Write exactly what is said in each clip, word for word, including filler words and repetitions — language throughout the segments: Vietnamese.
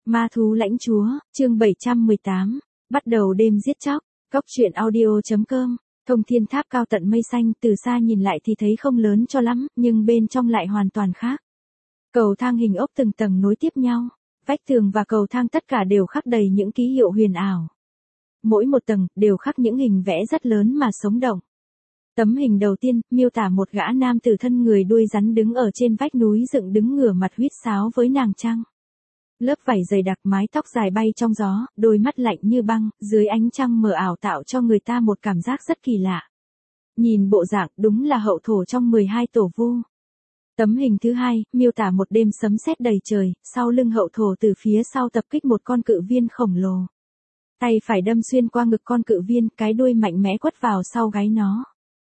Ma thú lãnh chúa, chương bảy trăm mười tám, bắt đầu đêm giết chóc, cốc truyện audio.com, Thông Thiên Tháp cao tận mây xanh, từ xa nhìn lại thì thấy không lớn cho lắm, nhưng bên trong lại hoàn toàn khác. Cầu thang hình ốc từng tầng nối tiếp nhau, vách tường và cầu thang tất cả đều khắc đầy những ký hiệu huyền ảo. Mỗi một tầng đều khắc những hình vẽ rất lớn mà sống động. Tấm hình đầu tiên miêu tả một gã nam tử thân người đuôi rắn đứng ở trên vách núi dựng đứng ngửa mặt huýt sáo với nàng trăng. Lớp vảy dày đặc, mái tóc dài bay trong gió, đôi mắt lạnh như băng, dưới ánh trăng mờ ảo tạo cho người ta một cảm giác rất kỳ lạ. Nhìn bộ dạng đúng là hậu thổ trong mười hai tổ vu. Tấm hình thứ hai miêu tả một đêm sấm sét đầy trời, sau lưng hậu thổ từ phía sau tập kích một con cự viên khổng lồ. Tay phải đâm xuyên qua ngực con cự viên, cái đuôi mạnh mẽ quất vào sau gáy nó.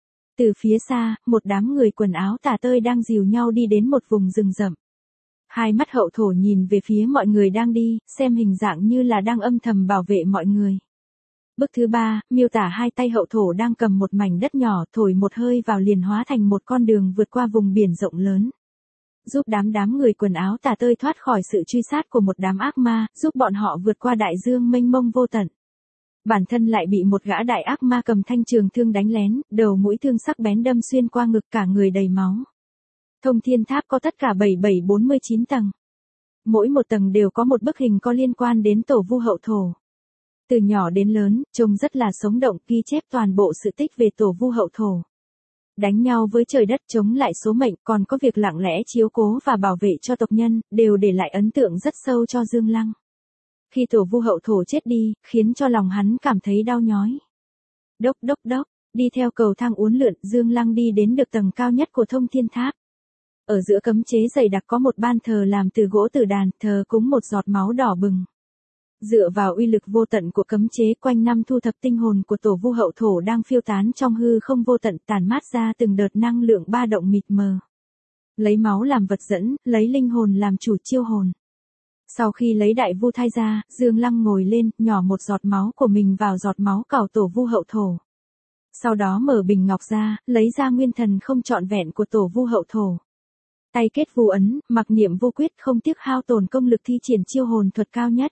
Từ phía xa, một đám người quần áo tả tơi đang dìu nhau đi đến một vùng rừng rậm. Hai mắt hậu thổ nhìn về phía mọi người đang đi, xem hình dạng như là đang âm thầm bảo vệ mọi người. Bức thứ ba, miêu tả hai tay hậu thổ đang cầm một mảnh đất nhỏ, thổi một hơi vào liền hóa thành một con đường vượt qua vùng biển rộng lớn. Giúp đám đám người quần áo tả tơi thoát khỏi sự truy sát của một đám ác ma, giúp bọn họ vượt qua đại dương mênh mông vô tận. Bản thân lại bị một gã đại ác ma cầm thanh trường thương đánh lén, đầu mũi thương sắc bén đâm xuyên qua ngực, cả người đầy máu. Thông Thiên Tháp có tất cả bảy nghìn bảy trăm bốn mươi chín tầng. Mỗi một tầng đều có một bức hình có liên quan đến tổ vu hậu thổ. Từ nhỏ đến lớn, trông rất là sống động, ghi chép toàn bộ sự tích về tổ vu hậu thổ. Đánh nhau với trời đất, chống lại số mệnh, còn có việc lặng lẽ chiếu cố và bảo vệ cho tộc nhân, đều để lại ấn tượng rất sâu cho Dương Lăng. Khi tổ vu hậu thổ chết đi, khiến cho lòng hắn cảm thấy đau nhói. Đốc đốc đốc, đi theo cầu thang uốn lượn, Dương Lăng đi đến được tầng cao nhất của Thông Thiên Tháp. Ở giữa cấm chế dày đặc có một ban thờ làm từ gỗ tử đàn, thờ cúng một giọt máu đỏ bừng. Dựa vào uy lực vô tận của cấm chế, quanh năm thu thập tinh hồn của tổ vu hậu thổ đang phiêu tán trong hư không vô tận, tản mát ra từng đợt năng lượng ba động mịt mờ. Lấy máu làm vật dẫn, lấy linh hồn làm chủ chiêu hồn. Sau khi lấy đại vu thai ra, Dương Lăng ngồi lên, nhỏ một giọt máu của mình vào giọt máu cào tổ vu hậu thổ. Sau đó mở bình ngọc ra, lấy ra nguyên thần không trọn vẹn của tổ vu hậu thổ. Tay kết vu ấn, mặc niệm vô quyết, không tiếc hao tổn công lực thi triển chiêu hồn thuật cao nhất.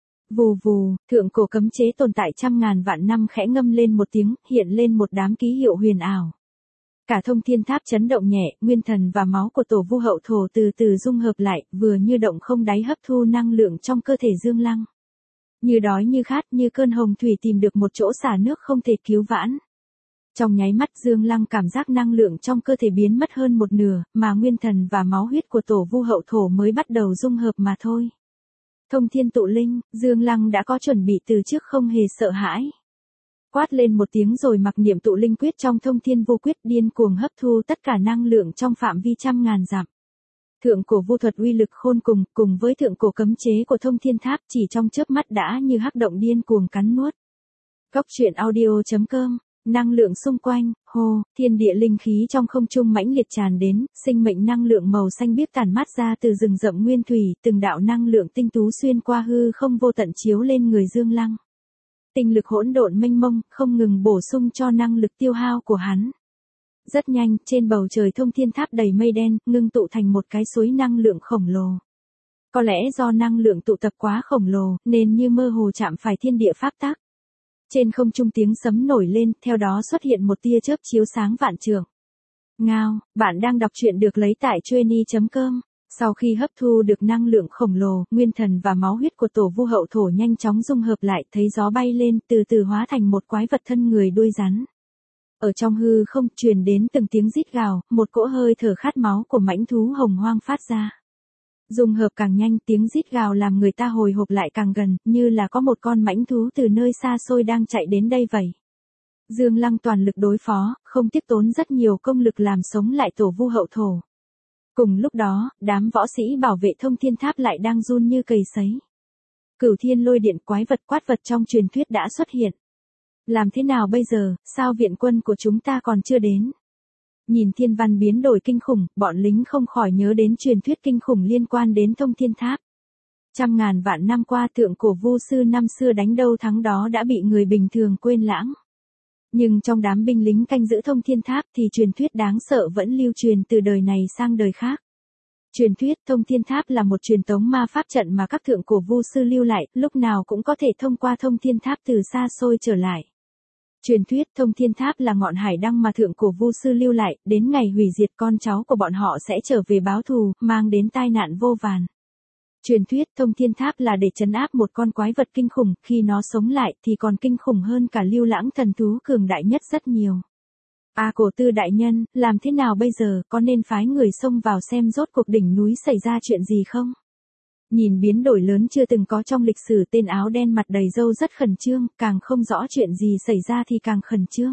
Vù vù, thượng cổ cấm chế tồn tại trăm ngàn vạn năm khẽ ngâm lên một tiếng, hiện lên một đám ký hiệu huyền ảo. Cả Thông Thiên Tháp chấn động nhẹ, nguyên thần và máu của tổ vu hậu thổ từ từ dung hợp lại, vừa như động không đáy hấp thu năng lượng trong cơ thể Dương Lăng. Như đói như khát, như cơn hồng thủy tìm được một chỗ xả nước không thể cứu vãn. Trong nháy mắt Dương Lăng cảm giác năng lượng trong cơ thể biến mất hơn một nửa, mà nguyên thần và máu huyết của tổ vu hậu thổ mới bắt đầu dung hợp mà thôi. Thông thiên tụ linh, Dương Lăng đã có chuẩn bị từ trước, không hề sợ hãi. Quát lên một tiếng rồi mặc niệm tụ linh quyết trong thông thiên vô quyết, điên cuồng hấp thu tất cả năng lượng trong phạm vi trăm ngàn dặm. Thượng cổ vu thuật uy lực khôn cùng, cùng với thượng cổ cấm chế của Thông Thiên Tháp, chỉ trong chớp mắt đã như hắc động điên cuồng cắn nuốt. Cốc truyện audio.com, năng lượng xung quanh, hô, thiên địa linh khí trong không trung mãnh liệt tràn đến, sinh mệnh năng lượng màu xanh biếc tản mát ra từ rừng rậm nguyên thủy, từng đạo năng lượng tinh tú xuyên qua hư không vô tận chiếu lên người Dương Lăng. Tinh lực hỗn độn mênh mông, không ngừng bổ sung cho năng lực tiêu hao của hắn. Rất nhanh, trên bầu trời Thông Thiên Tháp đầy mây đen, ngưng tụ thành một cái suối năng lượng khổng lồ. Có lẽ do năng lượng tụ tập quá khổng lồ, nên như mơ hồ chạm phải thiên địa pháp tắc. Trên không trung tiếng sấm nổi lên, theo đó xuất hiện một tia chớp chiếu sáng vạn trượng. Ngao, bạn đang đọc truyện được lấy tại trueni chấm com. Sau khi hấp thu được năng lượng khổng lồ, nguyên thần và máu huyết của tổ vu hậu thổ nhanh chóng dung hợp lại, thấy gió bay lên, từ từ hóa thành một quái vật thân người đuôi rắn. Ở trong hư không truyền đến từng tiếng rít gào, một cỗ hơi thở khát máu của mãnh thú hồng hoang phát ra. Dung hợp càng nhanh, tiếng rít gào làm người ta hồi hộp lại càng gần, như là có một con mãnh thú từ nơi xa xôi đang chạy đến đây vậy. Dương Lăng toàn lực đối phó, không tiếc tốn rất nhiều công lực làm sống lại tổ vu hậu thổ. Cùng lúc đó, đám võ sĩ bảo vệ Thông Thiên Tháp lại đang run như cầy sấy. Cửu thiên lôi điện, quái vật quát vật trong truyền thuyết đã xuất hiện. Làm thế nào bây giờ, sao viện quân của chúng ta còn chưa đến? Nhìn thiên văn biến đổi kinh khủng, bọn lính không khỏi nhớ đến truyền thuyết kinh khủng liên quan đến Thông Thiên Tháp. Trăm ngàn vạn năm qua thượng cổ vu sư năm xưa đánh đâu thắng đó đã bị người bình thường quên lãng. Nhưng trong đám binh lính canh giữ Thông Thiên Tháp thì truyền thuyết đáng sợ vẫn lưu truyền từ đời này sang đời khác. Truyền thuyết Thông Thiên Tháp là một truyền tống ma pháp trận mà các thượng cổ vu sư lưu lại, lúc nào cũng có thể thông qua Thông Thiên Tháp từ xa xôi trở lại. Truyền thuyết Thông Thiên Tháp là ngọn hải đăng mà thượng cổ vu sư lưu lại, đến ngày hủy diệt con cháu của bọn họ sẽ trở về báo thù, mang đến tai nạn vô vàn. Truyền thuyết Thông Thiên Tháp là để trấn áp một con quái vật kinh khủng, khi nó sống lại thì còn kinh khủng hơn cả Lưu Lãng thần thú cường đại nhất rất nhiều. A Cổ Tư đại nhân, làm thế nào bây giờ, có nên phái người xông vào xem rốt cuộc đỉnh núi xảy ra chuyện gì không? Nhìn biến đổi lớn chưa từng có trong lịch sử, tên áo đen mặt đầy râu rất khẩn trương, càng không rõ chuyện gì xảy ra thì càng khẩn trương.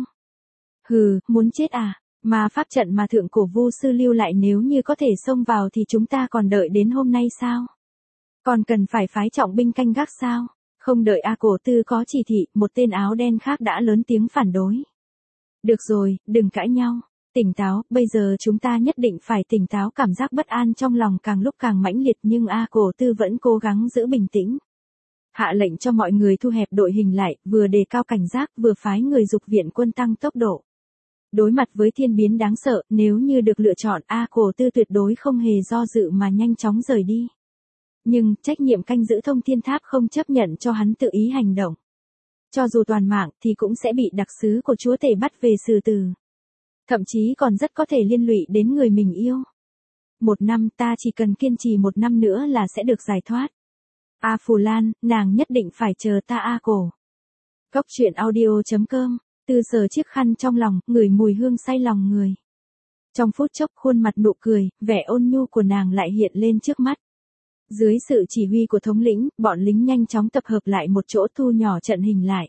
Hừ, muốn chết à? Mà pháp trận mà thượng cổ vu sư lưu lại nếu như có thể xông vào thì chúng ta còn đợi đến hôm nay sao? Còn cần phải phái trọng binh canh gác sao? Không đợi A Cổ Tư có chỉ thị, một tên áo đen khác đã lớn tiếng phản đối. Được rồi, đừng cãi nhau. Tỉnh táo, bây giờ chúng ta nhất định phải tỉnh táo. Cảm giác bất an trong lòng càng lúc càng mãnh liệt nhưng A Cổ Tư vẫn cố gắng giữ bình tĩnh. Hạ lệnh cho mọi người thu hẹp đội hình lại, vừa đề cao cảnh giác, vừa phái người dục viện quân tăng tốc độ. Đối mặt với thiên biến đáng sợ, nếu như được lựa chọn, A Cổ Tư tuyệt đối không hề do dự mà nhanh chóng rời đi. Nhưng, trách nhiệm canh giữ Thông Thiên Tháp không chấp nhận cho hắn tự ý hành động. Cho dù toàn mạng thì cũng sẽ bị đặc sứ của chúa tể bắt về xử tử. Thậm chí còn rất có thể liên lụy đến người mình yêu. Một năm, ta chỉ cần kiên trì một năm nữa là sẽ được giải thoát. A Phù Lan, nàng nhất định phải chờ ta A Cổ. Cốc truyện audio chấm com, Tư sờ chiếc khăn trong lòng, ngửi mùi hương say lòng người. Trong phút chốc khuôn mặt nụ cười, vẻ ôn nhu của nàng lại hiện lên trước mắt. Dưới sự chỉ huy của thống lĩnh, bọn lính nhanh chóng tập hợp lại một chỗ, thu nhỏ trận hình lại.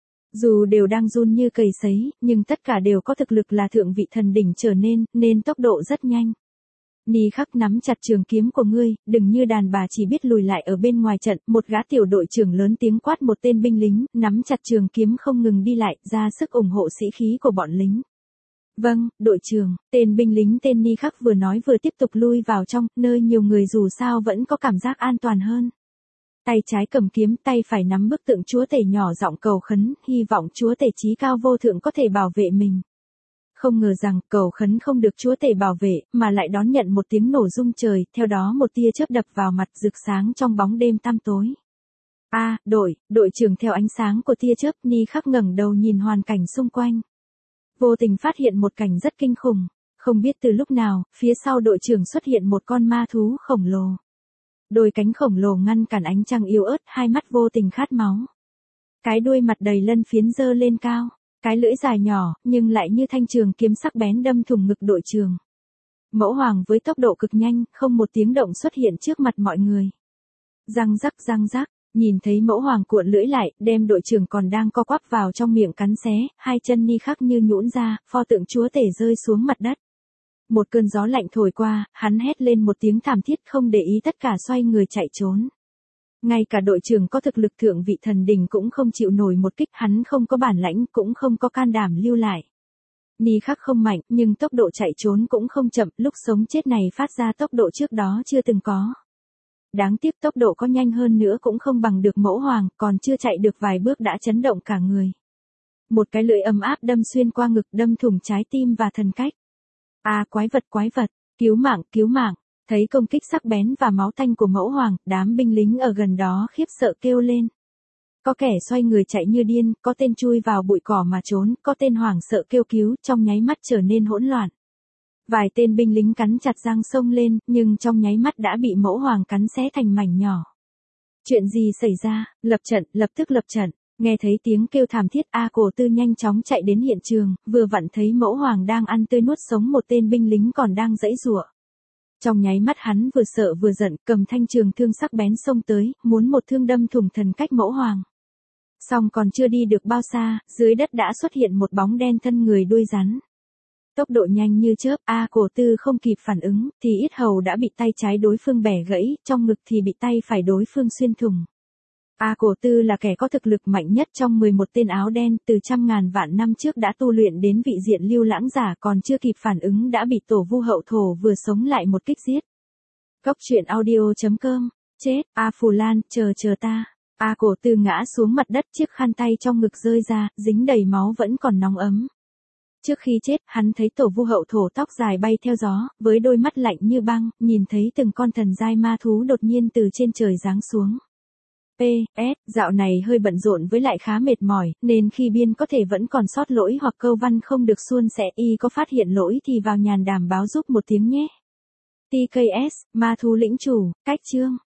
Dù đều đang run như cầy sấy, nhưng tất cả đều có thực lực là thượng vị thần đỉnh trở nên, nên tốc độ rất nhanh. Ni Khắc nắm chặt trường kiếm của ngươi, đừng như đàn bà chỉ biết lùi lại ở bên ngoài trận. Một gã tiểu đội trưởng lớn tiếng quát một tên binh lính, nắm chặt trường kiếm không ngừng đi lại, ra sức ủng hộ sĩ khí của bọn lính. Vâng, đội trưởng, tên binh lính tên Ni Khắc vừa nói vừa tiếp tục lui vào trong, nơi nhiều người dù sao vẫn có cảm giác an toàn hơn. Tay trái cầm kiếm, tay phải nắm bức tượng chúa tể, nhỏ giọng cầu khấn, hy vọng chúa tể chí cao vô thượng có thể bảo vệ mình. Không ngờ rằng, cầu khấn không được chúa tể bảo vệ, mà lại đón nhận một tiếng nổ rung trời, theo đó một tia chớp đập vào mặt, rực sáng trong bóng đêm tăm tối. A, à, đội, đội trưởng, theo ánh sáng của tia chớp, Ni Khắc ngẩng đầu nhìn hoàn cảnh xung quanh. Vô tình phát hiện một cảnh rất kinh khủng. Không biết từ lúc nào, phía sau đội trưởng xuất hiện một con ma thú khổng lồ. Đôi cánh khổng lồ ngăn cản ánh trăng yếu ớt, hai mắt vô tình khát máu. Cái đuôi mặt đầy lân phiến giơ lên cao, cái lưỡi dài nhỏ, nhưng lại như thanh trường kiếm sắc bén đâm thủng ngực đội trưởng. Mẫu Hoàng với tốc độ cực nhanh, không một tiếng động xuất hiện trước mặt mọi người. Răng rắc răng rắc, nhìn thấy Mẫu Hoàng cuộn lưỡi lại, đem đội trưởng còn đang co quắp vào trong miệng cắn xé, hai chân Ni Khắc như nhũn ra, pho tượng chúa tể rơi xuống mặt đất. Một cơn gió lạnh thổi qua, hắn hét lên một tiếng thảm thiết, không để ý tất cả, xoay người chạy trốn. Ngay cả đội trưởng có thực lực thượng vị thần đỉnh cũng không chịu nổi một kích, hắn không có bản lãnh, cũng không có can đảm lưu lại. Ni Khắc không mạnh, nhưng tốc độ chạy trốn cũng không chậm, lúc sống chết này phát ra tốc độ trước đó chưa từng có. Đáng tiếc tốc độ có nhanh hơn nữa cũng không bằng được Mẫu Hoàng, còn chưa chạy được vài bước đã chấn động cả người. Một cái lưỡi ấm áp đâm xuyên qua ngực, đâm thủng trái tim và thần cách. À, quái vật quái vật, cứu mạng cứu mạng. Thấy công kích sắc bén và máu tanh của Mẫu Hoàng, đám binh lính ở gần đó khiếp sợ kêu lên. Có kẻ xoay người chạy như điên, có tên chui vào bụi cỏ mà trốn, có tên hoảng sợ kêu cứu, trong nháy mắt trở nên hỗn loạn. Vài tên binh lính cắn chặt răng xông lên, nhưng trong nháy mắt đã bị Mẫu Hoàng cắn xé thành mảnh nhỏ. Chuyện gì xảy ra? Lập trận, lập tức lập trận. Nghe thấy tiếng kêu thảm thiết, A Cổ Tư nhanh chóng chạy đến hiện trường, vừa vặn thấy Mẫu Hoàng đang ăn tươi nuốt sống một tên binh lính còn đang giãy giụa. Trong nháy mắt hắn vừa sợ vừa giận, cầm thanh trường thương sắc bén xông tới, muốn một thương đâm thủng thần cách Mẫu Hoàng. Song còn chưa đi được bao xa, dưới đất đã xuất hiện một bóng đen thân người đuôi rắn. Tốc độ nhanh như chớp, A Cổ Tư không kịp phản ứng, thì yết hầu đã bị tay trái đối phương bẻ gãy, trong ngực thì bị tay phải đối phương xuyên thủng. A Cổ Tư là kẻ có thực lực mạnh nhất trong mười một tên áo đen, từ trăm ngàn vạn năm trước đã tu luyện đến vị diện Lưu Lãng giả, còn chưa kịp phản ứng đã bị tổ vu hậu thổ vừa sống lại một kích giết. Cốc truyện audio chấm com, chết, A Phù Lan, chờ chờ ta. A Cổ Tư ngã xuống mặt đất, chiếc khăn tay trong ngực rơi ra, dính đầy máu vẫn còn nóng ấm. Trước khi chết, hắn thấy tổ vu hậu thổ tóc dài bay theo gió, với đôi mắt lạnh như băng, nhìn thấy từng con thần giai ma thú đột nhiên từ trên trời giáng xuống. pê ét, dạo này hơi bận rộn với lại khá mệt mỏi, nên khi biên có thể vẫn còn sót lỗi hoặc câu văn không được suôn sẻ, y có phát hiện lỗi thì vào nhàn đàm báo giúp một tiếng nhé. tê ca ét, ma thú lĩnh chủ, cách chương.